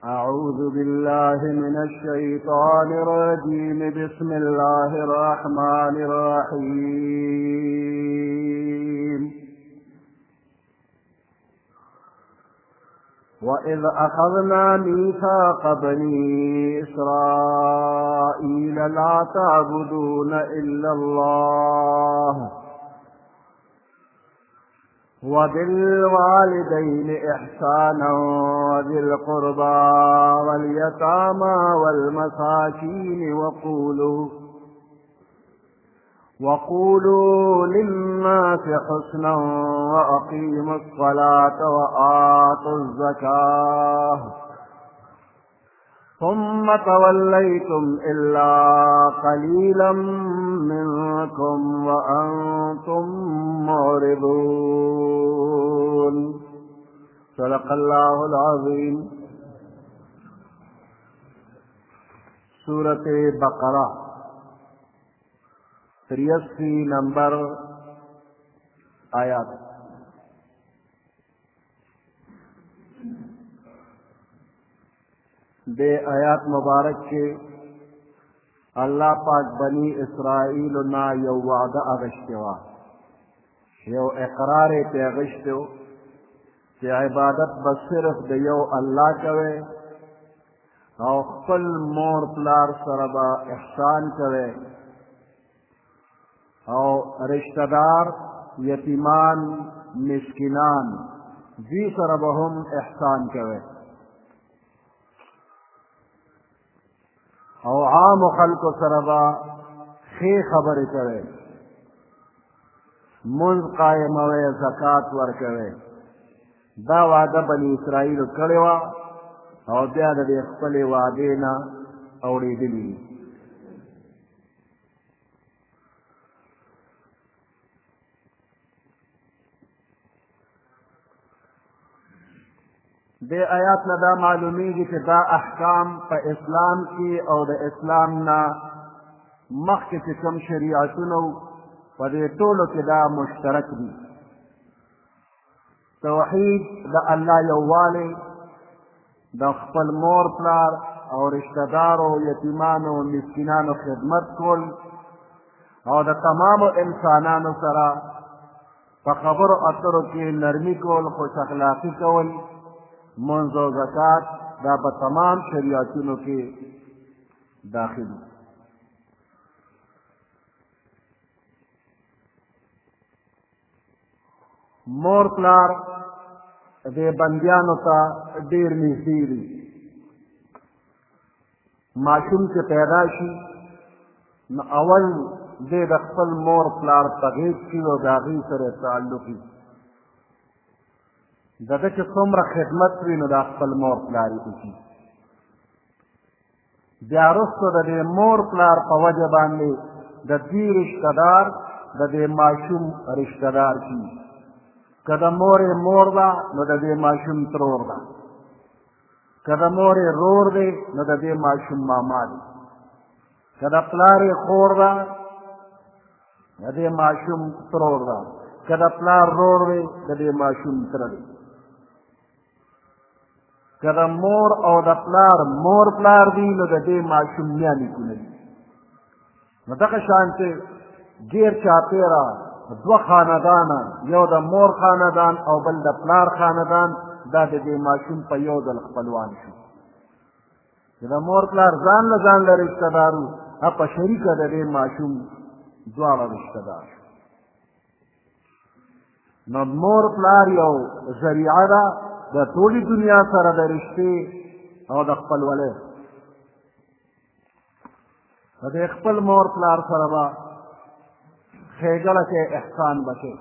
أعوذ بالله من الشيطان الرجيم. بسم الله الرحمن الرحيم. وإذ أخذنا ميثاق بني إسرائيل لا تعبدون إلا الله وبالوالدين إحسانا وذي القربى واليتامى والمساكين وقولوا للناس حسنا وأقيموا الصلاة وآتوا الزكاة ثم توليتم إلا قليلا منكم وأنتم معرضون. صدق الله العظيم. سورة بقرہ 83 نمبر آیات. دے آیات مبارک کے اللہ پاک بنی اسرائیل نا یو وعدہ اغشتوا، یو اقرار تے اغشتو کہ عبادت بس صرف دے یو اللہ کوے او خپل مور پلار سره با احسان کوے او رشتہ دار یتیمان مسکینان دی سره به هم احسان کوے او عام خلق سره با خی خبر کوي، منځ قائموي، زکات ورکوي. دا وعده بني اسرائیل کړې وه او بیا د دې خپلې وعدې نه اوړېدلي. دې آیات نه دا معلومیږي چې دا احکام په اسلام کې او د اسلام نه مخکې چې کوم شریعتونه په دې ټولو کې دا مشترک دي. توحید، د الله یووالی، د خپل مور پلار او رشتہ دارو یتیمانو مسکینانو خدمت کول او د تمامو انسانانو سره په خبرو اترو کې نرمي کول، خوش اخلاقي کول، منځ او زکات دا په تمام شریعتونو کې داخل دي. مور پلار دې بندیانو ته ډېر نږدې دي. ماشوم چې پیدا شي نو اول دې د خپل مور پلار په غېږ کې او د هغې سره تعلق وي. د ده چې څومره خدمت وي نو دا خپل مور پلار یې وکړي. بیا وروسته د دې مور پلار په وجه باندې د دوی رشته دار د دې ماشوم رشته دار شي. که د مورې مور ده نو د دې ماشوم ترور ده، که د مورې رور دی نو د دې ماشوم ماما دی، که د پلارې خور ده د دې ماشوم ترور ده، که د پلار رور دی د دې ماشوم تره دی. که د مور او د پلار مور پلار دی نو د دې ماشوم میا نیکونه دي. نو دغه شانتې ډېر چاپېره دوه خاندانه، یو د مور خاندان او بل د پلار خاندان، دا د دې ماشوم په یو ځل خپلوان شو. چې د مور پلار ځان له رشته دار وو، په شریکه د دې ماشوم دواړه رشته دار شو. نو مور پلار یو ذریعه ده د ټولې دنیا سره د رشتې او د خپلولۍ. د دې خپل مور پلار سره به ښېګړه کې احسان به کوې.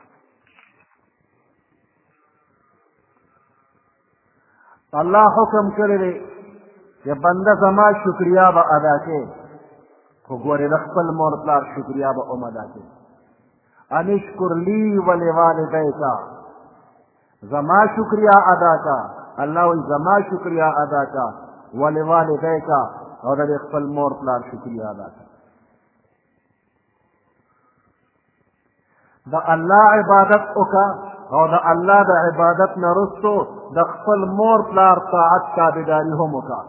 الله حکم کړی دی چې بنده زما شکریا به ادا کوې، خو ګورې د خپل مور پلار شکریا به هم ادا کوې. ان اشکر لی ولوالدیک، زما شکریا ادا کا. الله وایي زما شکریا ادا کا، ولوالدیک، او د خپل مور پلار شکریا ادا کا. د الله عبادت وکړه او د الله د عبادت نه رستو د خپل مور پلار طاعت تابعداري هم وکړه.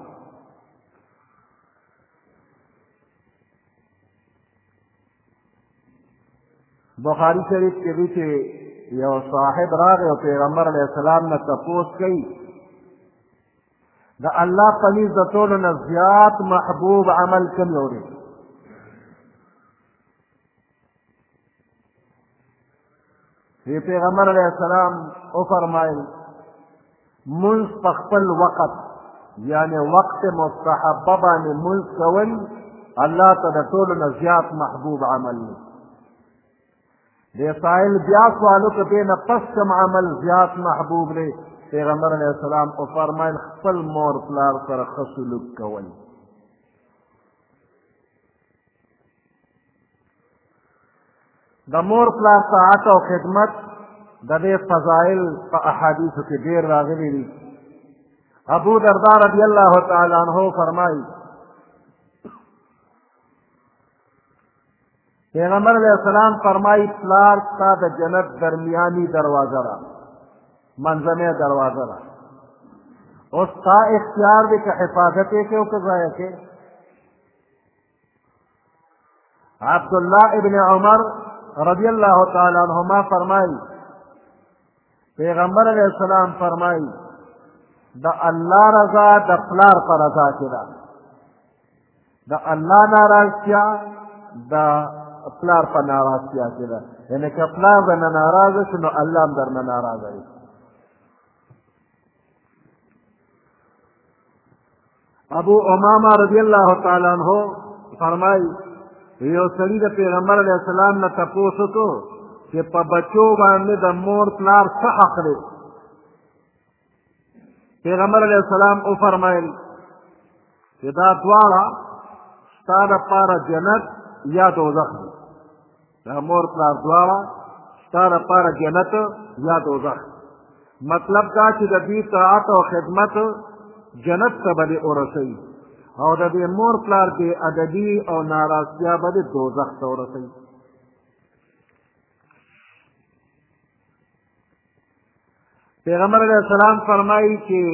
بخاری شریف کې دی چې یو صاحب راغی او پیغمبر علیه السلام نه تپوس کوي د الله په نزد د ټولو نه زیات محبوب عمل کوم یو دی؟ وی پیغمبر علیه السلام وفرمایل منځ په خپل وقت یعنی وقت مستحبه باندې منځ کول الله ته د ټولو نه زیات محبوب عمل دی. دې سائل بیا سوالو که دې نه پس کوم عمل زیات محبوب دی؟ پیغمبر علیه السلام وفرمایل خپل مور پلار سره ښه سلوک کول. د مور پلار طاعت او خدمت د دې فضایل په احادیثو کې ډېر راغلي دي. ابو دردا رضی الله تعالی عنه فرمایي پیغمبر علیه السلام فرمایي پلار ستا د جنت درمیاني دروازه ده، منځنۍ دروازه ده. اوس ستا اختیار دی که حفاظت یې کوې او که ضایع کوې. عبدالله ابن عمر رضی الله تعالی عنهما فرمایي پیغمبر علیه السلام فرمایي د الله رضا د پلار په رضا کې ده. د الله ناراضتیا د پلار په ناراضتیا کې ده. یعنې که پلار درنه ناراضه شو نو الله هم درنه ناراضه وي. ابو امامه رضی الله تعالی عنه فرمایي یو سړي د پیغمبر علیه السلام نه تپوس وکړو چې په بچو باندې د مور پلار څه حق دی؟ پیغمبر علیه السلام وفرمایل چې دا دواړه ستا دپاره جنت یا دوزخ دی. دا مور پلار دواړه ستا دپاره جنت یا دوزخ. مطلب دا چې د دوی طاعت او خدمت جنت ته به دې ورسوي او د دې مور پلار بې ادبي او ناراضتیا به دې دوزخ ته ورسوي. پیغمبر علیه السلام فرمایي چې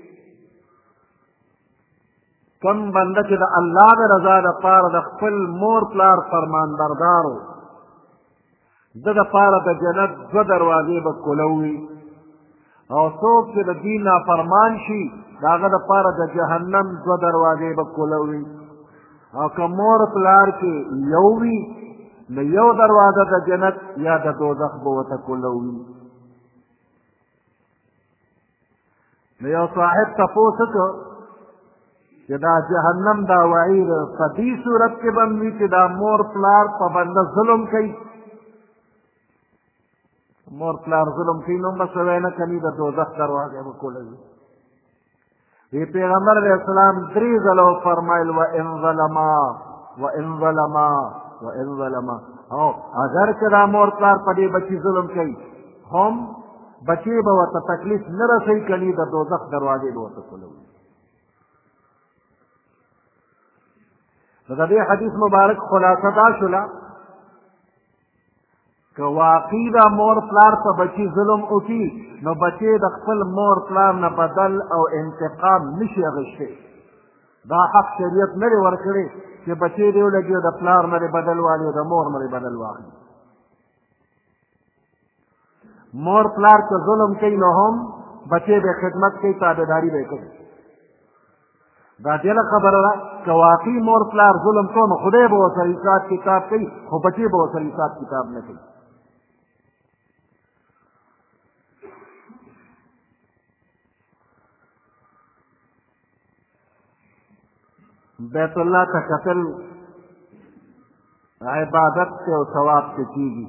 کوم بنده چې د الله د رضا دپاره د خپل مور پلار فرمانبردار و ده دپاره د جنت دوه دروازې به کولوي او څوک چې د دوی نافرمان شي د هغه دپاره د جهنم دوه دروازې به کولوي او که مور پلار کې یو وي نو یو دروازه د جنت یا د دوزخ به ورته کولوي. نو یو صاحب تپوس وکړو چې دا جهنم دا وعید په دې صورت کې به وي چې دا مور پلار په بنده ظلم کوي. مور پلار ظلم کوي نو به سوی نه کوي د دوزخ دروازې به کولوي. وی پیغمبر علیه السلام درې ځله وفرمایل وان ظلما او اگر که دا مور پلار په دې بچي ظلم کوي هم بچی به ورته تکلیف نه رسوي کني د دوزخ دروازې به ورته کولوي. نو د دې حدیث مبارک خلاصه دا شوله که واقعي دا مور پلار په بچي ظلم وکړي نو بچی د خپل مور پلار نه بدل او انتقام نشي اخیستی. دا حق شریعت نه دی ورکړی چې بچی دې ولګي او د پلار نه دې بدل واخلي او د مور نه دې بدل واخلي. مور پلار که ظلم کوي نو هم بچی به خدمت کوي، تابعداري به کوي. دا دله خبره ده که واقعي مور پلار ظلم کوي نو خدای به ورسره حساب کتاب کوي خو بچی به ورسره حساب کتاب نه کوي. بیت الله ته کتل عبادت ته او ثواب ته کېږي.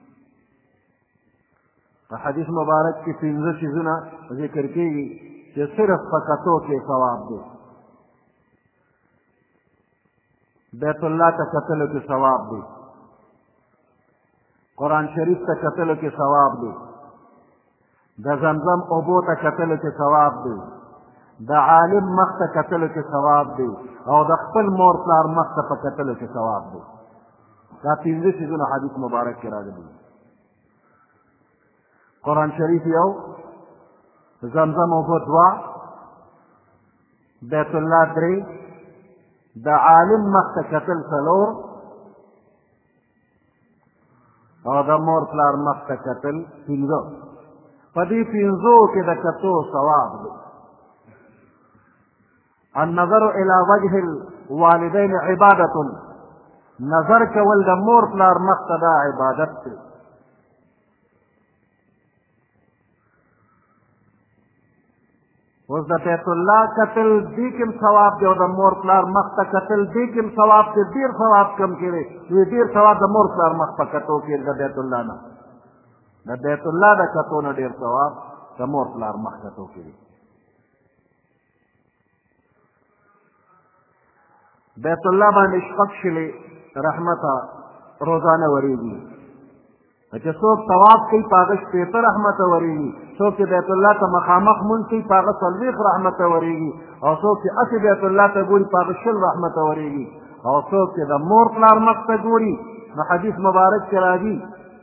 په حدیث مبارک کې 15 چیزونه ذکر کېږي چې صرف په کتو کې ثواب دی. بیت الله ته کتلو کې ثواب دی، قرآن شریف ته کتلو کې ثواب دی، د زمزم اوبو ته کتلو کې ثواب دی، د عالم مخ ته کتلو کې ثواب دی او د خپل مور پلار مخ ته په کتلو کې ثواب دی. دا 15 چیزونه حدیث مبارک کې راغلي. قرآن شریف یو، زمزم اوبه دوه، بیت الله درې، د عالم مخ ته کتل څلور، او د مور پلار مخ ته کتل پنځه. په دې پنځو کې د کتو ثواب دی. النظر الى وجه الوالدین عبادة، نظر کول د مور پلار مخ ته دا عبادت دی. اوس د بیت الله کتل دې کې هم ثواب دی، او د مور پلار مخ ته کتل دې کې هم ثواب دی. ډېر ثواب کم کې دی، ډېر ثواب د مور پلار مخ په کتو کې د بیت الله نه، د بیت الله د کتو نه ډېر ثواب د مور پلار مخ کتو کې دی. بیت الله باندې شپږ شلې رحمته روزانه ورېږي. چې څوک طواف کوي په هغه شپېته رحمته ورېږي، څوک چې بیت الله ته مخامخ مونځ کوي په هغه څلوېښت رحمته ورېږي، او څوک چې هسې بیت الله ته ګوري په هغه 20 رحمته ورېږي، او څوک چې د مور پلار مخ ته ګوري نو حدیث مبارک کې راځي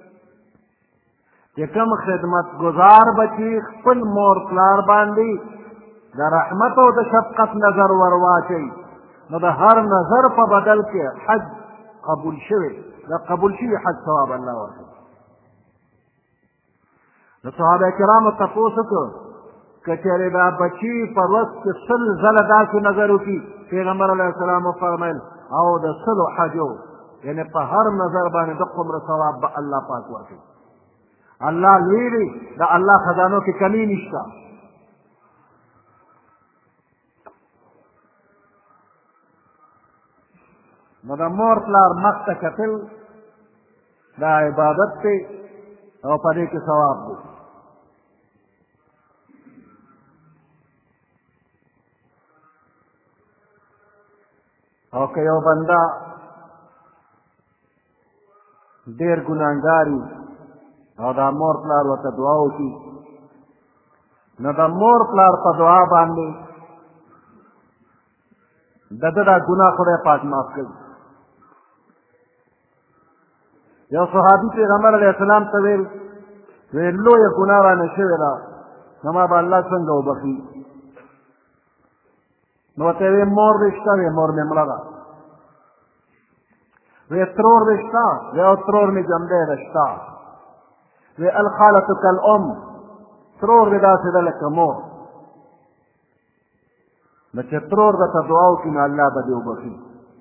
چې کوم خدمتګزار بچي خپل مور پلار باندې د رحمت او د شفقت نظر ورواچوي نو د هر نظر په بدل کې حج قبول شوی، د قبول شوي حج ثواب الله ورکوي. د صحابه کرامو تپوس وکړ که چېرې دا بچي په ورځ کې 100 ځله داسې نظر وکړي، پیغمبر علیه السلام وفرمیل او د 100 حجو، یعنې په هر نظر باندې د قمر ثواب به الله پاک ورکوي. الله لوی دی، د الله خزانو کې کمی نشته. نو د مور پلار مخ ته کتل دا عبادت دی او په دې کې ثواب دی. او که یو بنده ډېر ګناهګار وي او دا مور پلار ورته دعا وکړي نو د مور پلار په دعا باندې د ده دا ګناه خدای پاک معاف کوي. یو صحابي پیغمبر علیه السلام ته ویل لویه ګناه رانه شوې ده نو ما به الله څنګه وبخي؟ نو ورته یې مور دې شته وې مور مې مړه ده. وی ترور دې شته؟ وی او ترور مې جمدی ده شته. وی الخالة کالام، ترور دې داسې ده لکه مور. نو چې ترور درته دعا وکړي نو الله به دې وبخي.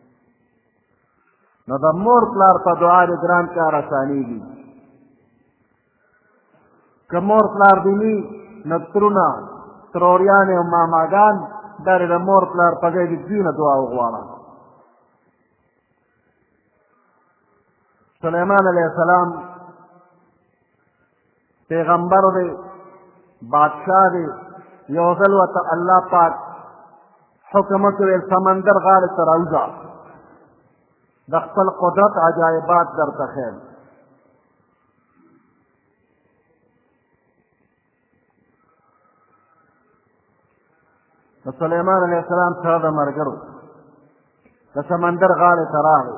نو د مور پلار په دعا دې ګران کار اسانېږي. که مور پلار دې ني نو ترونه تروریانې او ماماګان دا د مور پلار په ځای د دوی نه دعا وغواړه. سلیمان علیه السلام پیغمبر دی، بادشاہ دی. یو ځل ورته الله پاک حکم وکړی سمندر غاړې ته راوځه، د خپل قدرت عجایبات درته ښیم. د سلیمان علیه السلام سره د ملګرو د سمندر غاړې ته راغی،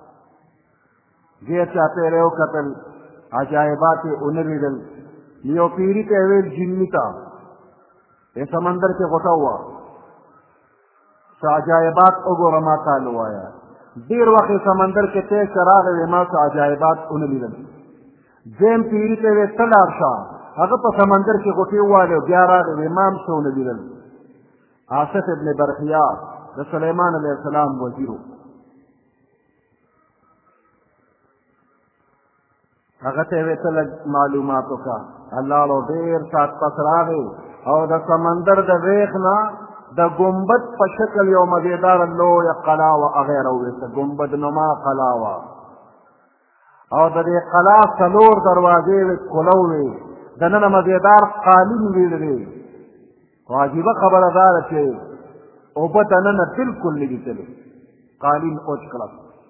ډېر چاپېره یې وکتل، عجایبات یې ونه لیدل. یو پیري ته یې ویل جني ته په سمندر کې غوټه وه، څه عجایبات وګوره ما تاله ووایه. ډېر وخت یې سمندر کې تېز ته راغی، ویې ما څه عجایبات ونه لیدل. دویم پیري ته یې ویل ته لاړ شه، هغه په سمندر کې غوټې ووالې او بیا راغی، ویې ما هم څه ونه لیدل. آصف ابن برخیا د سلیمان علیه السلام وزیرو، هغه ته یې ویې ته لږ معلومات وکړه. الله له ډېر ساعت پس راغی او د سمندر د ویښ نه د ګنبد په شکل یو مزېداره لویه قلا وه، هغه یې راوویسته. ګنبد نما قلا وه او د دې قلا 4 دروازې وې، کلو وې، دننه مزېدار قالین ویل. خو عجیبه خبره دا ده چې اوبه دننه بلکل نه دي تللې، قالین اوچ کړه.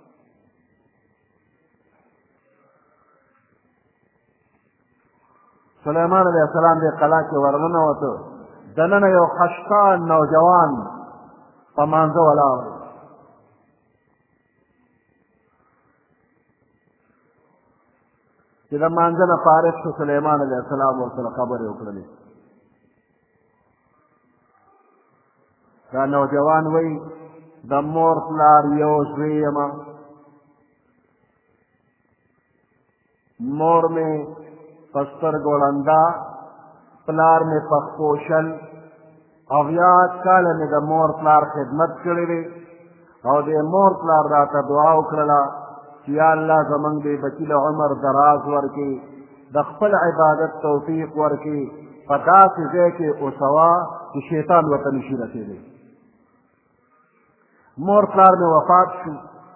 سلیمان علیه السلام دې قلا کې ورننوته، دننه یو خشکان نوجوان په مانځه ولاړ. چې د مانځه نه فارغ شو سلیمان علیه السلام ورسره خبرې وکړلې. دا نوجوان وایي د مور پلار یو زوی یمه، مور مې په سترګو ړنده، پلار مې پخپوشل، 80 کاله مې د مور پلار خدمت کړی دی او د مور پلار راته دعا وکړله چې یا الله زمونږ دې بچي له عمر دراز ورکړي، د خپل عبادت توفیق ورکړي، په داسې ځای کې اوسوه چې شیطان ورته نشي رسېدی. مور پلار مې وفات شو.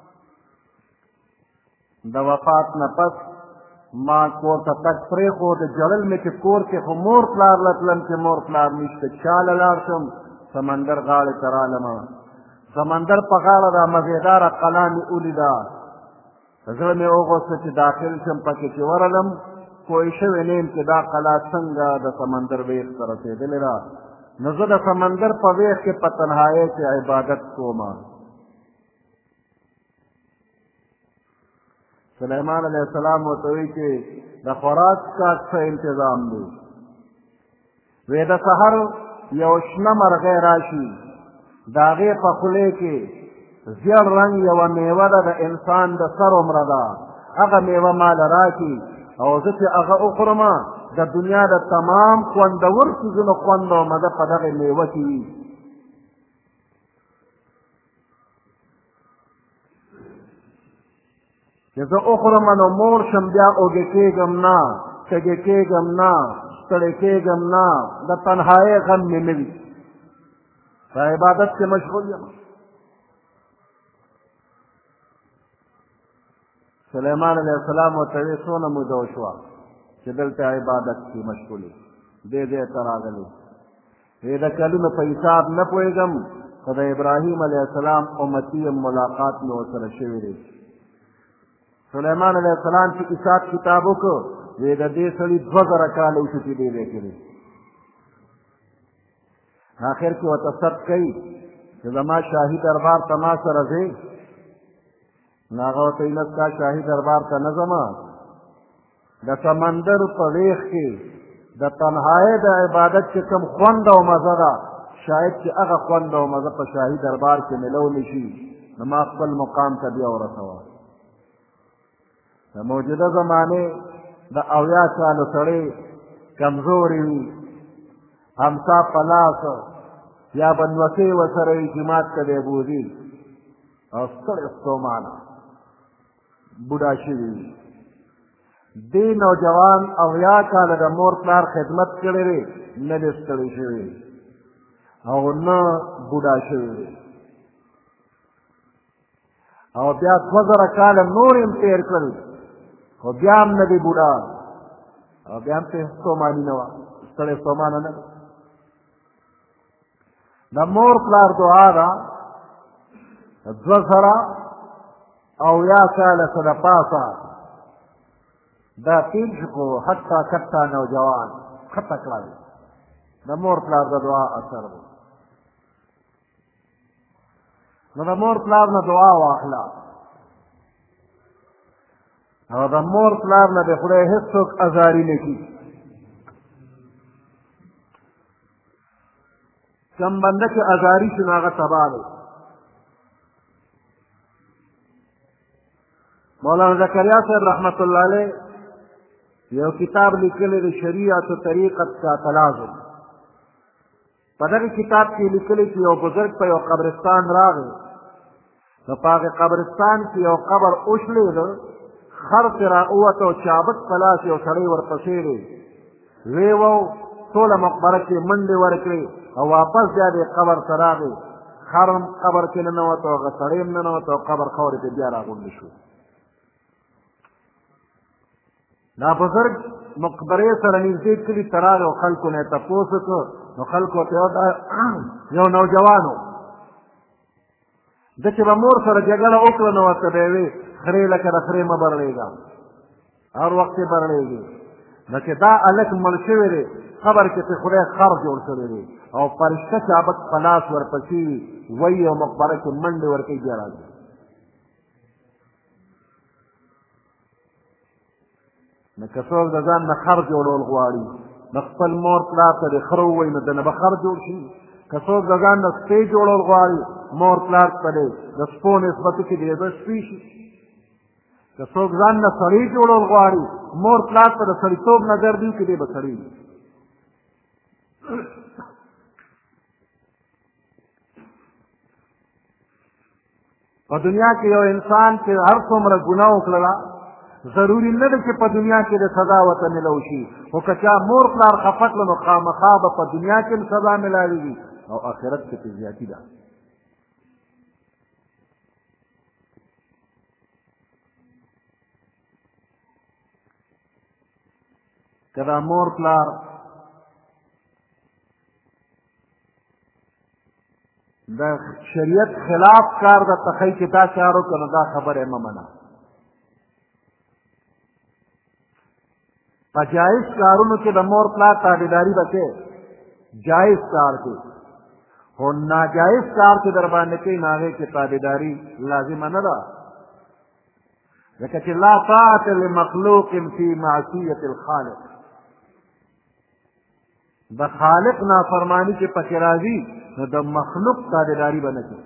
د وفات نه پس ما کور ته تګ پرېښود، جړل مې چې کور کې خو مور پلار له تلم چې مور پلار نشته، چا له لاړ شم؟ سمندر غاړې ته رالمه. سمندر په غاړه دا مزېداره قلعه مې ولیده، زړه مې وغوښته چې داخل شم، پکې چې ورغلم پوه شوی نه یم چې دا قلعه څنګه د سمندر ویښ ته رسېدلې ده. نو زه د سمندر په ویښ کې په تنهایۍ کې عبادت کومه. سلیمان علیه السلام ورته وایي چې د خوراک څښاک څه انتظام دی؟ وی د سحر یو شنه مرغۍ راشي، د هغې په خولې کې زیړ رنګ یوه میوه ده، د انسان د سر عمره ده، هغه میوه ماله راکړي او زه چې هغه وخورمه د دنیا د تمام خوندور څیزونو خوند او مزه په دغې میوه کې وي. چې زه وخورم نو مور شم، بیا اوږې کېږم نه، تږې کېږم نه، ستړی کېږم نه، د تنهایۍ غم مې نه وي، په عبادت کې مشغول یم. سلیمان علیه السلام ورته ویې څونه موده وشوه چې دلته عبادت کې مشغول یې، دې ځای ته راغلی؟ وی د کلونو په حساب نه پوهېږم، خو د ابراهیم علیه السلام امتي یم، ملاقات مې ورسره شوی دی. سلیمان علیه السلام چې حساب کتاب وکړو، وی د دې سړي 2000 کاله وشو چې دې ځای کې دی. آخر کې ورته صدق کوي چې زما شاهي دربار ته ما سره ځې؟ نو هغه ورته وایي نه ستا شاهي دربار ته نه ځمه، د سمندر په ویښ کې د تنهایۍ د عبادت چې کوم خوند او مزه ده، شاید چې هغه خوند او مزه په شاهي دربار کې ملو نه شي، نو ما خپل مقام ته بیا ورسوه. د موجوده زمانې د 80 کالو سړی کمزوري وي، همسا په لاس یا بنوسې ورسره وي، جومات ته دی بوځي او ستړی ستومانه بوډا شوي وي. دې نوجوان 80 کاله د مور پلار خدمت کړی دی، نه دی ستړی شوی او نه بوډا شوی، او بیا 2000 کاله نور یې تېر کړل، خو بیا هم نه دی بوډا او بیا هم پرې ستوماني نه وه، ستړی ستومانه نه ده. د مور پلار دعا ده 2000 کاله څه د پاسه دا تیر شو، خو حتی کټه نوجوان خطه کړی د مور پلار د دعا اثر دی. نو د مور پلار نه دعا واخله او د مور پلار نه د خدای هېڅوک ازاري نه کړي. کم بنده چې ازاري شي نو هغه تباه دی. مولانا زکریا صاحب رحمت الله علیه یو کتاب لیکلی دی شریعت و طریقت کا تلازم. په دغه کتاب کې لیکلی چې یو بزرګ په یو قبرستان راغی، نو په هغې قبرستان کې یو قبر وشلېده، خر ترې راووته او چابک په لاس یو سړی ورپسې دی، ویې وو ټوله مقبره کې منډې ورکړې او واپس بیا دې قبر ته راغی، خر هم قبر کې ننوته او هغه سړی هم ننوته او قبر خاورې ته بیا راغونډې شو. دا بزرګ مقبرې سره نږدې کلي ته راغی او خلکو نه یې تپوس وکړ، نو خلکو ورته یو نوجوان و، ده چې به مور سره جګړه وکړه نو ورته به یې وې خرې لکه د خرې مه برړېږه، هر وخت یې برړېږي. نو چې دا هلک مړ شوی دی، قبر کې پرې خدای خر جوړ کړی دی او فرشته چابک په لاس ورپسې وایي او مقبره کې منډې ورکوي بیا راځي. نو که څوک د ځان نه خر جوړول غواړي د خپل مور پلار ته د خره ووایي نو دنه به خر جوړ شي. که څوک د ځان نه سپی جوړول غواړي مور پلار ته د سپو نسبت وکړي دی به سپي شي. که څوک ځان نه سړی جوړول غواړي مور پلار ته د سړیتوب نظر دی وکړي دی به سړی وي. په دنیا کې یو انسان چې هر څومره ګناه وکړله ضروري نه ده چې په دنیا کې د سزا ورته میلو شي، خو که چا مور پلار خفه کړه نو خامخا به په دنیا کې هم سزا میلاوېږي او آخرت کې پې زیاتي ده. که دا مور پلار د شریعت خلاف کار درته ښایي چې دا کار وکړه نو دا خبره یې مه منه. په جایز کارونو کې د مور پلار تابعداري به کوې، جایز کار کې، خو ناجایز کار چې در باندې کوي نو هغې کې تابعداري لازمه نه ده. ځکه چې لا طاعة لمخلوق فی معصیة الخالق، د خالق نافرمانی چې پکې راځي نو د مخلوق تابعداري به نه کوي.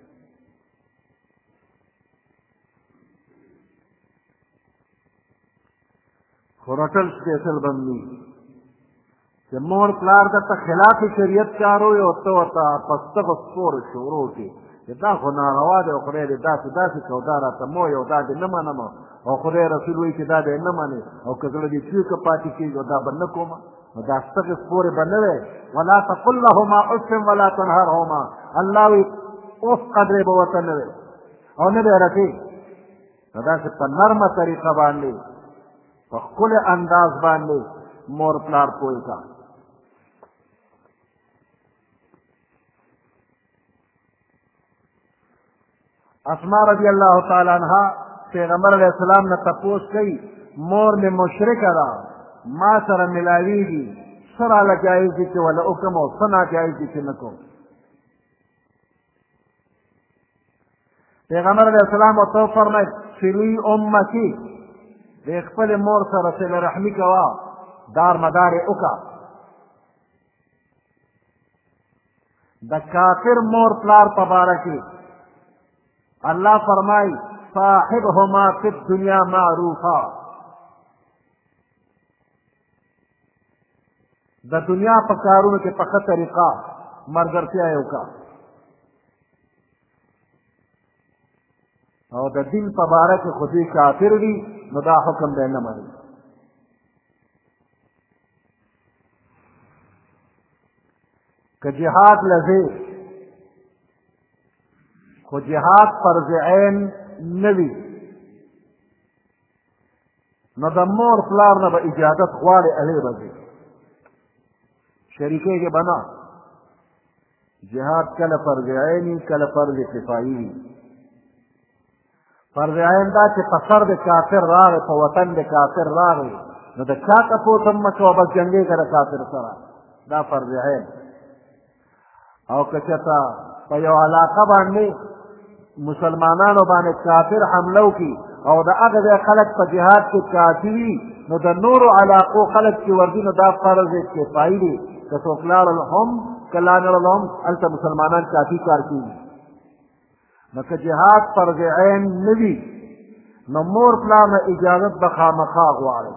خو رټل سپېڅل به هم وي چې مور پلار درته خلاف شریعت کار ووایي او ته ورته په ستغو سپورو شروع کړي چې دا خو ناروا دی او خدای دې داسې داسې کړه او دا راته مه وایي او دا دې نه منم او خدای رسول وایي چې دا دې نه منې او که زړه دې چویکه پاتې کېږي او دا به نه کومه نو دا ستغې سپورې به نه وی. ولا تقل لهما اف ولا تنهرهما، الله وایي اوف قدرې به ورته نه وی او نه به یې رټې. نو داسې په نرمه طریقه باندې په ښکلي انداز باندې مور پلار پوه کا. اسما رضی الله تعالی عنها پیغمبر علیہ السلام نه تپوس کوي مور مې مشرکه ده ما سره ملاویږي څه راله جایز دي چې وله وکړم او څه ناجایز دي چې نه کوم. پیغمبر علیہ السلام ورته وفرمیل صلي امکی، د خپلې مور سره صله رحمي کوه، دار مدار یې وکړه. د کافر مور پلار په باره کې الله فرمای صاحبهما فی الدنیا معروفا، د دنیا په کارونو کې په ښه طریقه ملګرتیا یې وکړه او د دین په باره کې خو دوی کافر دي نو دا حکم دی نه مني. که جهاد لځې خو جهاد فرض عین نه وي نو د مور پلار نه به اجازت غواړې هغې به ځې، شریکېږې به نه. جهاد کله فرض عین وي کله فرض کفایي وي. فرض عین دا چې په سر د کافر راغی، په وطن د کافر راغی نو د چا تپوس هم مه کوه بس جنګېږه د کافر سره، دا فرض عین. او که چېرته په یو علاقه باندې مسلمانانو باندې کافر حمله وکړي او د هغه ځای خلک په جهاد کې کافي وي نو د نورو علاقو خلک چې ورځي نو دا فرض کفایي دی. که څوک لاړل هم که لا نه ړل هم هلته مسلمانان کافي کار کوي. نو که جهاد فرض عین نه وي نو مور پلار نه اجازت به خامخا غواړي.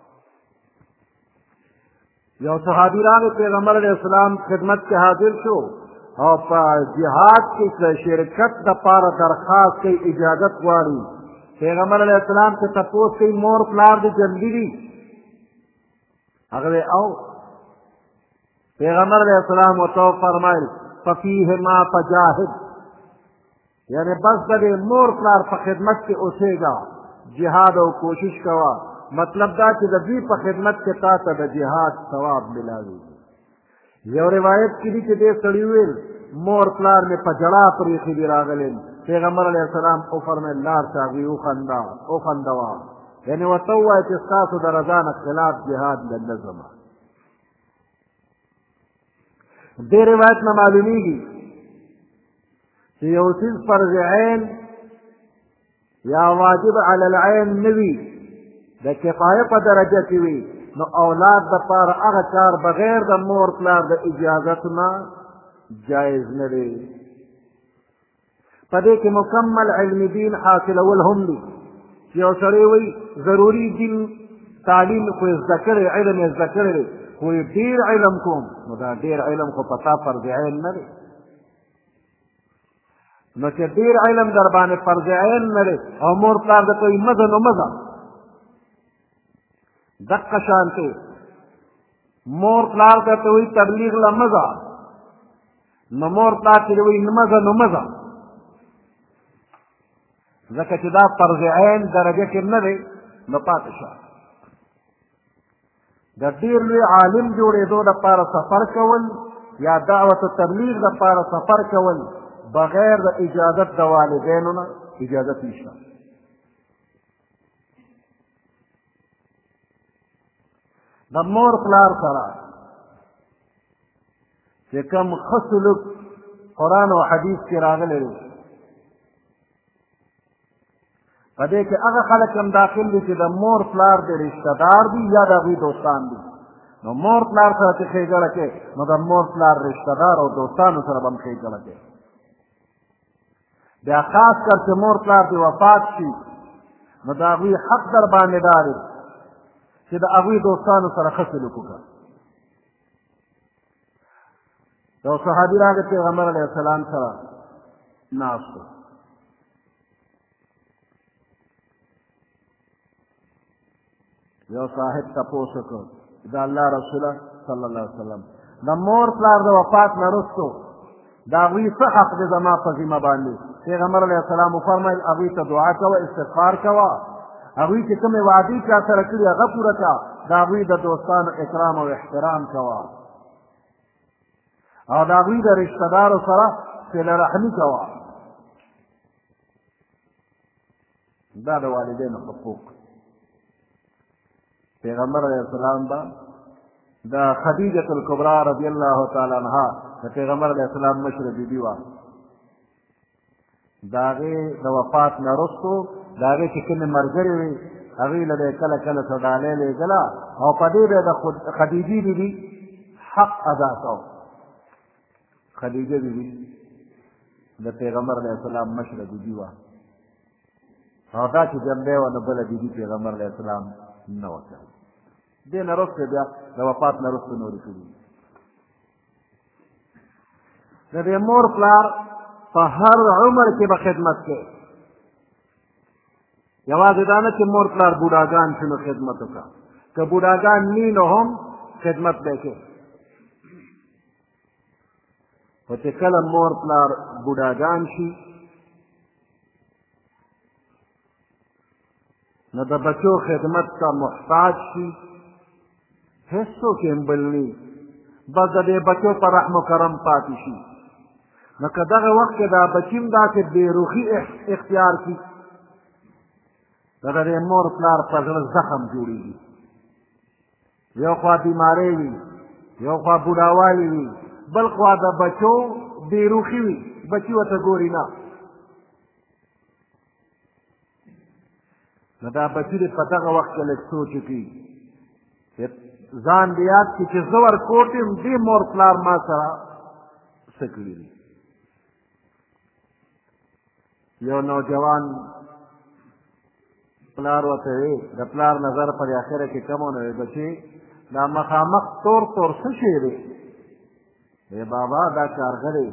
یو صحابي راغی پیغمبر علیه السلام خدمت کې حاضر شو او په جهاد کې د شرکت دپاره درخواست کوي، اجازت غواړي. پیغمبر علیه السلام ته تپوس کوي مور پلار دې ژوندي دي؟ هغه وی او پیغمبر علیه السلام ورته وفرمیل ففیهما فجاهد، یعنی بس د دې مور پلار په خدمت کې اوسېږه، جهاد او کوشش کوه. مطلب دا چې د دوی په خدمت کې تا ته د جهاد ثواب ملاوېږي. یو روایت کې دي چې دې سړي وویل مور پلار مې په جړا پرېښي دي راغلي. پیغمبر علیه السلام وفرمیل لاړ شه هغوی وخندوه، یعنې ورته ووایه چې ستاسو د رضا نه خلاف جهاد له نه ځمه. دې روایت نه معلومیږي چې یو څیز فرض عین یا واجب علی العین نه وي د کفایه په درجه کې وي نو اولاد دپاره هغه کار بغیر د مور پلار د اجازت نه جایز نه دی. په دې کې مکمل علم دین حاصلول هم دي چې یو سړی وایي ضروري دین تعلیم خو یې زده کړی علم یې زده کړی دی خو ډېر علم کوم نو دا ډېر علم خو په تا فرض عین نه دی. نو چې ډېر علم در باندې فرض عین نه دی او مور پلار درته وایي مه ځه نو مه ځه. دقه شانتې مور پلار درته وایي تبلیغ له مه ځه نو مور پلار چې وایي مه ځه نو مه ځه ځکه چې دا فرض عین درجه کې نه دی نو پاتې شه. د ډېر لوی عالم جوړېدو دپاره سفر کول یا دعوت تبلیغ دپاره سفر کول بغیر د اجازت د والدینو نه اجازت نشته. د مور پلار سره چې کوم ښه سلوک قرآن او حدیث کې راغلی دی په دې کې هغه خلک هم داخل دي چې د مور پلار د رشته دار دي یا د هغوی دوستان دي. نو مور پلار سره چې ښېګړه کوې نو د مور پلار رشته دار او دوستانو سره به هم ښېګړه کوې. بیا خاص کر چې مور پلار دې وفات شي نو د هغوی حق در باندې دا دی چې د هغوی دوستانو سره ښه سلوک وکړه. یو صحابي راغی پیغمبر علیه السلام سره ناست و. یو صاحب تپوس وکړ د الله رسوله صلی الله علیه وسلم د مور پلار د وفات نه وروستو د هغوی څه حق دی زما په ذمه باندې؟ پیغمبر علیه السلام وفرمیل هغوی ته دعا کوه استغفار کوه هغوی چې کومې وعدې چا سره کړي هغه پوره کړه د هغوی د دوستانو اکرام او احترام کوه او د هغوی د رشته دارو سره صله رحمي کوه. دا د والدینو حقوق. پیغمبر علیه السلام با د خدیجة الکبرا رضی الله تعالی عنها د پیغمبر علیه السلام مشره بیبي وه. د هغې د وفات نه وروستو د هغې چې کومې ملګرې وې هغوی له به یې کله کله څه ډالۍ لېږله او په دې به یې د خدیجې بیبي حق ادا کوو. خدیجه بیبي د پیغمبر علیه السلام مشره بیبي وه او دا چې جنبی وه نو بله بیبي پیغمبر علیه السلام نه وه کړې. دې نه وروسته بیا د وفات نه وروسته نورې کړي. د دې مور پلار په هر عمر کې به خدمت کوي. یوازې دا نه چې مور پلار بوډاګان شي نو خدمت وکړه که بوډاګان نی نو هم خدمت به یې کوي. خو چې کله مور پلار بوډاګان شي نو د بچو خدمت ته محتاج شي هېڅ څوک یې بل نه بس د دې بچو په رحم و کرم پاتې شي. نو که دغه وخت کې دا بچي هم داسې بېروخي اختیار کړي د دې مور پلار په زړه زخم جوړېږي. یو خوا بیمارۍ وي یو خوا بوډاوالي وي بل خوا د بچو بېروخي وي بچي ورته ګوري نه. نو دا بچي دې په دغه وخت کې لږ سوچ وکړي ځان دې یاد کړي چې زه ورکوټ یم دې مور پلار ما سره څه کړي دي. یو نوجوان پلار ورته وی د پلار نظر په اخره کې کم ونه وی بچي دا مخامخ تور تور څه شی دی؟ ای بابا دا کارغری.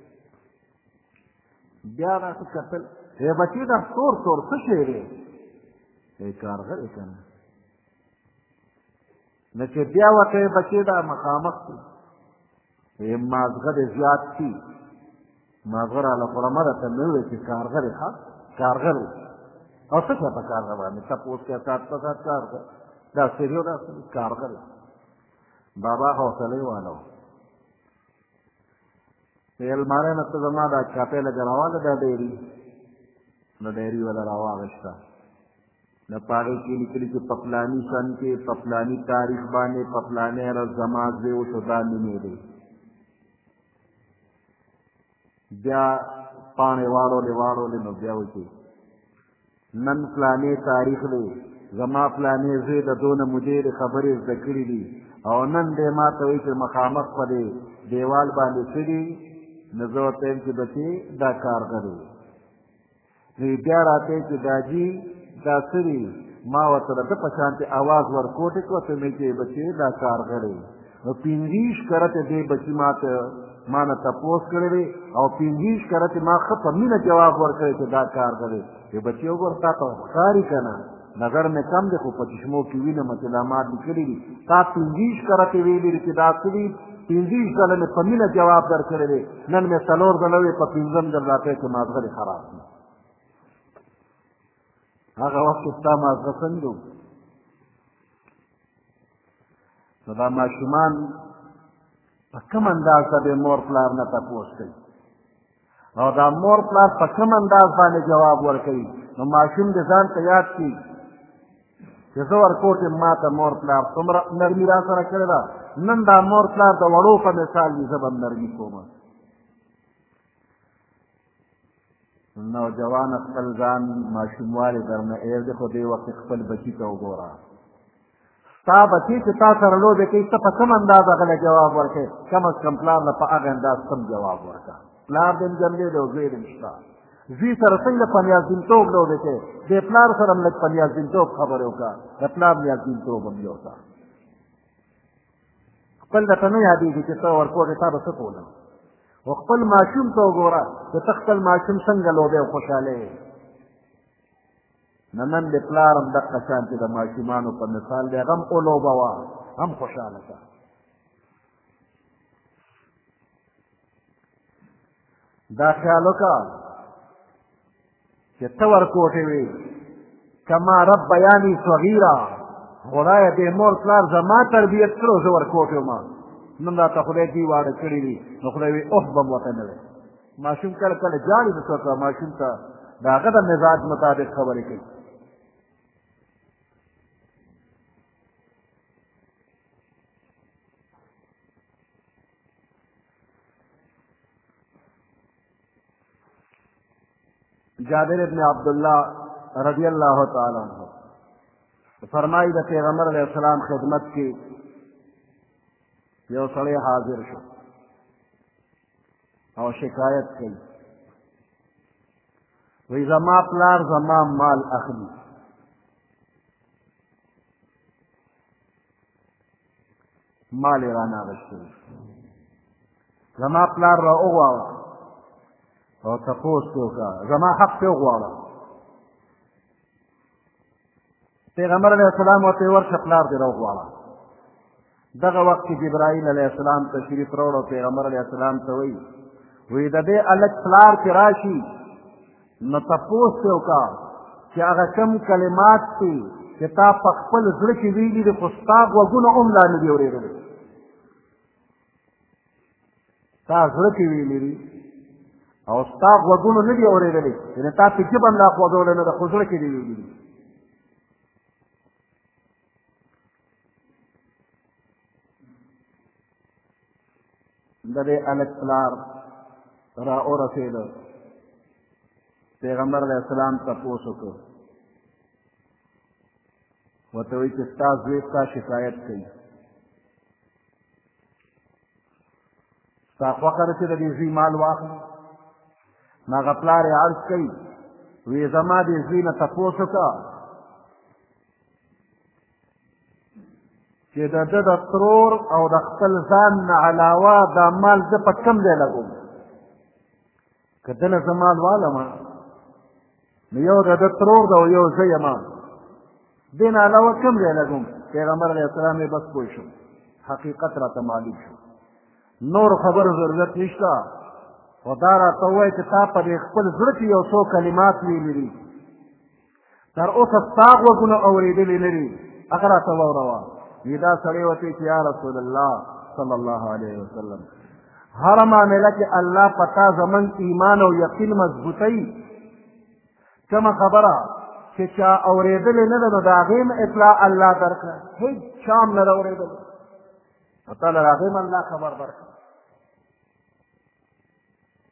بیا راته کتل ای بچي دا تور تور څه شی دی؟ ای کارغری که نه. نو چې بیا ورته بچي دا مخامخ دی ای مازغه دې زیات شي مازغه راله خورمه درته مې وویل چې کارغری ښه کارغری او څه شی په کارغه باندې تپوس کې سات په سات کارغه دا سریو دا کارغری. بابا حوصله یې وانه وی الماری نه ته زما دا چاپې لږه راواله دا ډیري نو ډیري والا راواغېسته نو په هغې کې لیکلي چې په فلاني سن کې په فلاني تاریخ باندې په فلانۍ ورځ زما زوی وشو دا نومې دی. بیا پاڼې واړولې نو بیا وایي چې نن فلانې تاریخ دی زما فلانې زوی د دونه مودې خبرې زده کړي دي او نن دی ما ته وایي چې مخامخ په دې دیوال باندې څه دي نو زه ورته یم چې بچې دا کارګر دی نو بیا راته چې داجي دا څه دي ما ورته د ده په شانتې اواز ورکوټې کړه ته مې چې بچې دا کارګر دی نو 25 کرته دې بچي ما نه تپوس کړی دی او 25 کرته ما ښه په مینه جواب ورکړی چې دا کارګر دی چې بچې وګوره تا ته ښکاري که نه نظر مې کم دی خو په چشمو کې وینم چې دا ما لیکلي دي تا 25 کرته ویلي دي چې دا څه دي 25 ځله مې په مینه جواب درکړی دی نن مې 4 ځله وې په 5م ځل راته چې مازغه دې خراب دي هغه وخت کې ستا مازغه څنګه نو دا ماشومان په کوم انداز به د مور پلار نه تپوس کوي او دا مور پلار په کوم انداز باندې جواب ورکوي نو ماشوم د ځان ته یاد کړي چې زه ورکوټ یم ما ته مور پلار څومره نرمي را سره کړې ده نن دا مور پلار د وړو په مثال وي زه به نرمي کوم نوجوان خپل ځان ماشوموالي درنه ایر دی خو دې وخت خپل بچي ته وګوره ستا بچي چې تا سره لوبې کوي ته په کوم انداز هغه له جواب ورکوې کم از کم پلار له په هغه انداز سم جواب ورکړه پلار دې هم جملې دی او زوی دې هم شته زوی سره څنګه په نیازبینتوب لوبې کوې دې پلار سره هم لږ په نیازبینتوب خبرې وکړه د پلار نیازبینتوب هم یوسه خپل درته نه یادېږي چې ته ورکوټې تا به څه کولم و خپل ماشوم ته وګوره چې ته خپل ماشوم څنګه لوبې او خوشحالې نن د پلار هم دقه شانتې د ماشومانو په مثال دی هغه هم ولوبوه هم خوشحاله کړه دا خیال وکړه چې ته ورکوټې وې کما ربیاني صغیرا خدایه دې مور پلار زما تربیت کړو زه ورکوټې وم نن راته خدای دې واړه کړي دي نو خدای وایي اوف به م ورته نه دی ماشوم کله کله جاړي نو څوک ماشوم ته د هغه د مزاج مطابق خبرې کوي جابر ابن عبدالله رضی اللہ تعالی عنہ فرمائی د پیغمبر علیہ السلام خدمت کې یو سړی حاضر شو او شکایت کوي وی زما پلار زما مال اخلي مال یې رانه اخیستی زما پلار را وغواړه او تپوس یې وکړه زما حق یې وغواړه پیغمبر علیه السلام ورته ویل ورشه پلار دې راوغواړه دغه وخت کې جبرائیل علیه السلام تشریف راوړ پیغمبر علیه السلام ته وایي وی د دې هلک پلار چې راشي نو تپوس یې وکړه چې هغه کوم کلمات دي چې تا په خپل زړه کې ویلي دي خو ستا غوږونه هم لا نه دي اورېدلي تا زړه کې ویلي دي او ستا غوږونو نه دي اورېدلي یعنې تا په ژبه هم لا خوځولی نه ده خو زړه کې دي ویلي دي د دې هلک پلار را ورسېده پیغمبر علیه السلام تپوس وکړ ورته وایي چې ستا زوی ستا شکایت کوي ستا خوښه ده چې د دې زوی مال واخلي نو هغه پلار یې عرض کوي وی زما دې زوی نه تپوس وکړه چې د ده د ترور او د خپل ځان نه علاوه دا مال زه په کم ځای لګوم که ده نه زه مال والمه نو یو د ده ترور ده او یو زه یمه دې نه علاوه کم ځای لګوم پیغمبر علیه السلام یې بس پوه شو حقیقت راته معلوم شو نور خبرو ضرورت نشته خو دا راته ووایه چې تا په دې خپل زړه کې یو څو کلمات ویلي دي تر اوسه ستا غوږونه اورېدلي نه دي هغه راته واوروه وی دا سړی ورته چې یا رسول الله صلی الله علیه وسلم هره معامله کې الله په تا زموږ ایمان او یقین مضبوطوي کومه خبره چې چا اورېدلې نه ده نو د هغې هم اطلاع الله درکړه هېڅ چا هم نه ده اورېدلې نو تا له هغې هم الله خبر درکړه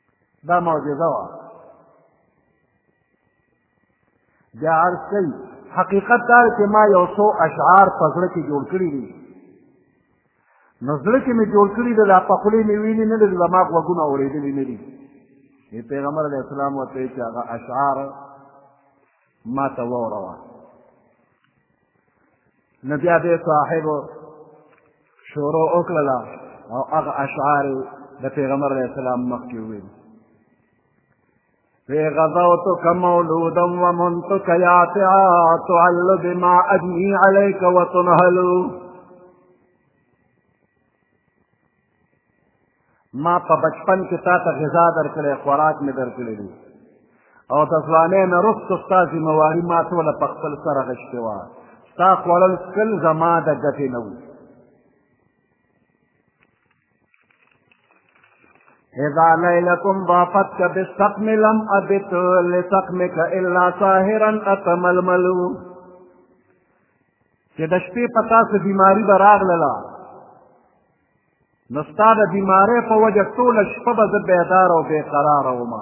دا معجزه وه بیا عرض کوي حقیقت دا چې ما یو څو اشعار په زړه کې جوړ کړي دي نو زړه کې مې جوړ کړي دي دا په خولې مې ویلي نه دي زما غوږونه اورېدلي نه دي پیغمبر علیه السلام ورته وایي چې هغه اشعار ما ته واوروه نو بیا دې صاحب شروع وکړله او هغه اشعار د پیغمبر علیه السلام مخکې وویل في غزوتك مولودا ومنتك ياتعا تعل بما أجني عليك وتنهل ما په بچپن کې تا ته غذا درکړې خوراک مې درکړی دی او د ځوانۍ نه وروسته ستا ذمهواري ما ټوله په خپل سر اخیستې وه ستا خوړل څکل زما د ګټې نه وو إذا ليلة ضافتك بالسقم لم أبت لسقمك إلا ساهرا أتململ چې د شپې په تاسو بیماري به راغلله نو ستا د بیمارۍ په وجه ټوله شپه به زه بیداره او بېقراره ومه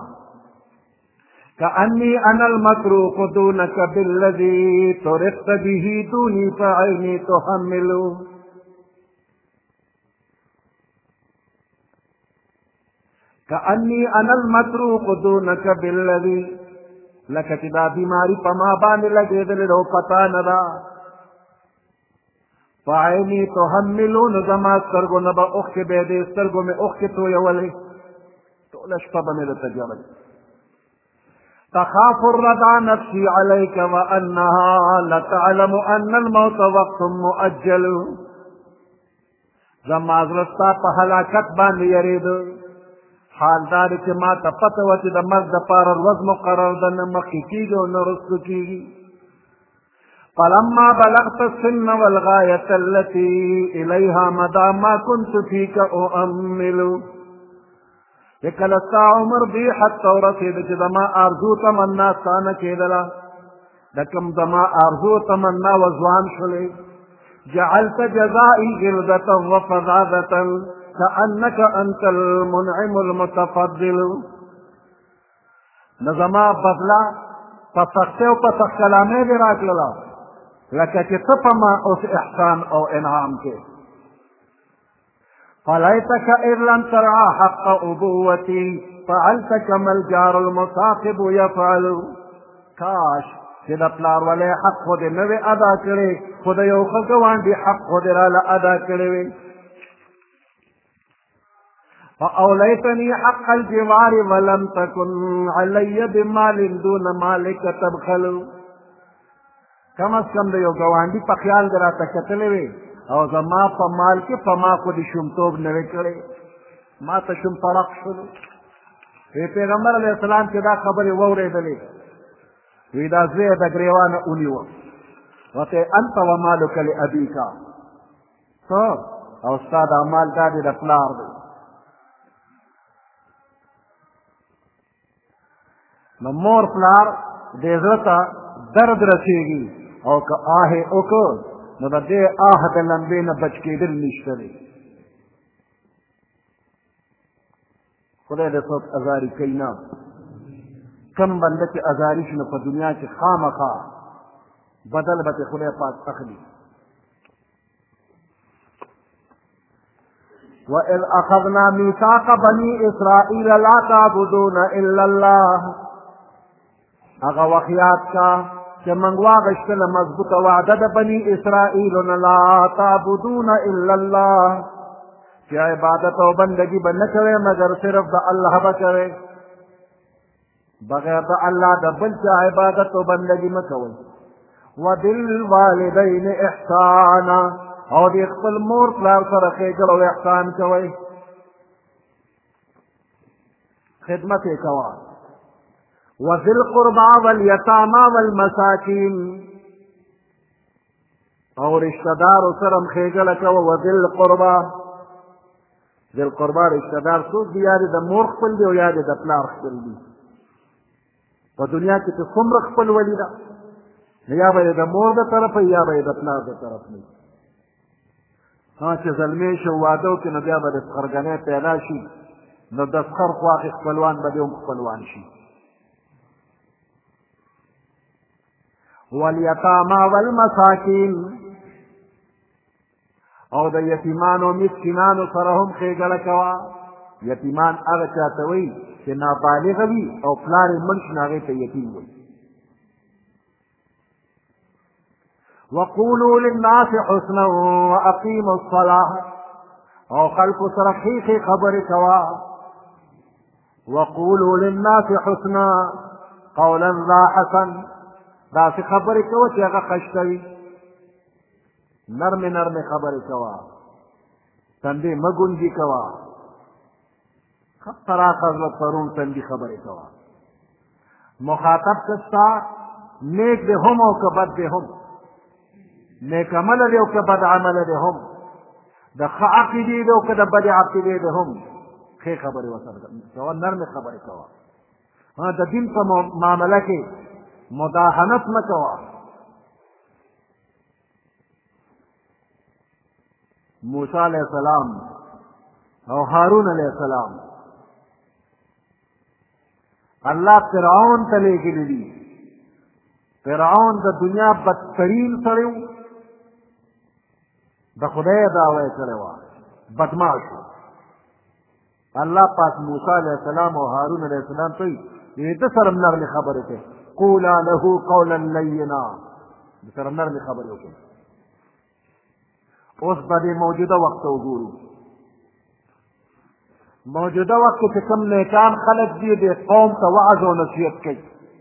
كأني أنا المتروك دونك بالذي ترقت به دوني فعيني تحمل كأني أنا المتروك دونك بالذي لك چې دا بیماري په ما باندې لګېدلې ده او پتا نه ده فعیني تحملو نو زما سترګو نه به اوښکې به یې دې سترګو مې اوښکې تویولې ټوله شپه به مې درته ژړل تخاف الردى نفسي عليك وأنها لتعلم أن الموت وقت مؤجل زما زړه ستا په هلاکت باندې یریده حال دا دی چې ما ته پته وه چې د مرګ دپاره ورځ مقرر ده نه مخکې کېږي او نه وروسته کېږي فلما بلغت السن والغاية التي إليها مدى ما كنت فيك أؤمل کله ستا عمر دی حتی ورسېده چې زما آرزو تمنا ستا نه کېدله د کوم زما آرزو تمنا و ځوان شولې جعلت جزائي غلظة وفظاظة كأنك أنت المنعم المتفضل نظما بدلا په سختۍ او په سخت کلامۍ دې راکړله لکه چې ته په ما اوس احسان او انعام کې فليتك إذ لم ترعى حق أبوتي فعلت كما الجار المصاحب يفعل کاش چې د پلار ولی حق خو دې نه وې ادا کړی خو د یو ښه ګاونډي حق خو دې راله ادا کړی وې فأوليتني حق الجوار ولم تكن علي بمال دون مالك تبخل کم از کم د یو ګاونډي په خیال دې راته کتلی وې او زما په مال کې په ما خو دې شومتوب نه وې کړی ما ته شوم طرق شولو وی پیغمبر علیه السلام چې دا خبرې واورېدلې وی دا زوی یې د ګریوانه ونیوه ورته انت ومالک لابیکا ته او ستا دا مال دا دې د پلار دی نو مور پلار دې زړه ته درد رسېږي او که آه وکړ نو د دې آه د لمبې نه بچ کېدل نشته دی خدای دې څوک ازاري کوي نه کم بنده چې ازاري شي نو په دنیا کې خامخا بدل به ترې خدای پاک اخلي وإذ أخذنا ميثاق بني إسرائيل لا تعبدون إلا الله هغه وخت یاد کا چې موږ واغېستله مضبوطه وعده د بني اسرائیلو نه لا تعبدون الا الله چې عبادت او بندګي به نه کوئ مګر صرف د الله به کوئ بغیر د الله د بل چا عبادت او بندګي مه کوئ وبالوالدین احسانا او د خپل مور پلار سره ښېګړه او احسان کوئ خدمت یې کوه وذي القربى واليتامى والمساكين او رشتہ دار سره ښېګړه کوه وذي القربى ذي القربى رشتہ دار څوک دي یا د مور خپل دي او یا د پلار خپل دي په دنیا کې چې څومره خپلولي ده یا به د مور د طرفه یا به د پلار د طرف نه چې زلمی شو واده وکړي نو بیا به د سخرګنۍ پیدا شي نو د سخر خواښې خپلوان به دې هم خپلوان شي والیتاما والمساکین او د یتیمانو مسکینانو سره هم ښېګړه کوه. یتیمان هغه چاته وایي چې نابالغه وي او پلار یې مړ شي نو هغې ته یتیم وایي. وقولوا للناس حسنا واقیموا الصلاة او خلکو سره ښې ښې خبرې کوه. وقولوا للناس حسنا قولا ذا حسن داسې خبرې کوه چې هغه خشته وي. نرمې نرمې خبرې کوه، تندې مه ګونجي کوه، ښه پراخه زړه تروم تندي خبرې کوه. مخاطب که ستا نیک دی هم او که بد دی هم، نیک عمله دی او که بد عمله دی هم، د ښه عقیدې دی او که د بدې عقیدې دی هم، ښې خبرې ورسره کوه، نرمې خبرې کوه. د دین په معامله کې مداهنت مه کوه. موسی علیہ السلام او هارون علیہ السلام الله فرعون ته لېږلي دي. فرعون د دنیا بدترین سړی و، د خدای دعوه یې کړې وه، بدمعش و. الله پاک موسی علیہ السلام او هارون علیہ السلام ته وایي ده سره نرمې خبرې کوي. قولا له قولا لینا، د سره نرمې خبرې وکړئ. اوس به دې موجوده وخت ته وګورو. موجوده وخت کې چې کوم نیکان خلک دي دې قوم ته وعظ او نصیحت کوي،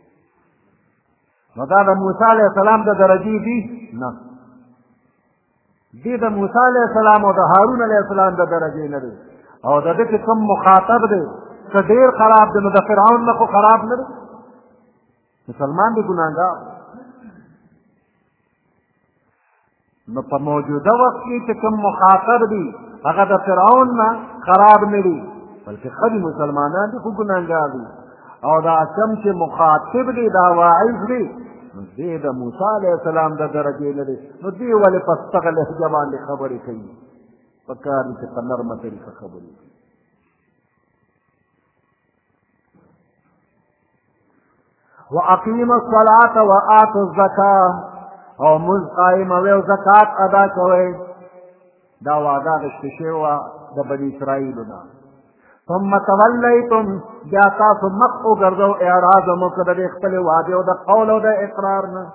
نو دا د موسی علیه السلام د درجې دي؟ نه، دې د موسی علیه السلام او د هارون علیه السلام د درجې نه دی. او د دې چې کوم مخاطب دی که ډېر خراب دی نو د فرعون نه خو خراب نه دی، مسلمان دی ګناهګار. نو په موجوده وخت کې چې کوم مخاطب دي هغه د فرعون نه خراب نه دي، بلکې ښه دي، مسلمانان دي خو ګناهګار دي. او دا کوم چې مخاطب دي دا واعظ دي نو دې د موسی علیه السلام د درجې نه دي، نو دې ولې په ستغه لهجه باندې خبرې کوي؟ پکار دي چې په نرمه طریقه خبرې کوي. واقیموا الصلاة وآتوا الزکاة او مونځ قایموئ او زکات ادا کوئ. دا وعده اخیستې شوې وه د بني اسرائیلو نه. ثم تولیتم، بیا تاسو مخ وګرځو، اعراض مو کړه د دې خپلې وعدې او د قول او د اقرار نه.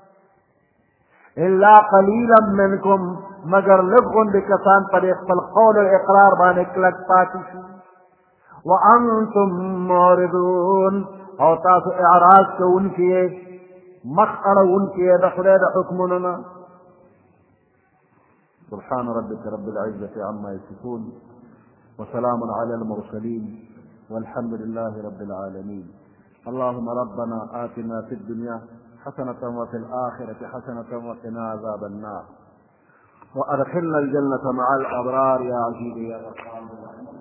الا قلیلا منکم، مگر لږ غوندې کسان په دې خپل قول او اقرار باندې کلک پاتې شو. وانتم معرضون، او تاسو اعراض کوونکي یې، مخ اړوونکي یې د خدای د حکمونو نه. سبحان ربك رب العزة عما يصفون وسلام على المرسلين والحمد لله رب العالمين. اللهم ربنا آتنا في الدنيا حسنة وفي الآخرة حسنة وقنا عذاب النار وأدخلنا الجنة مع الأبرار يا عزيز يا غفار.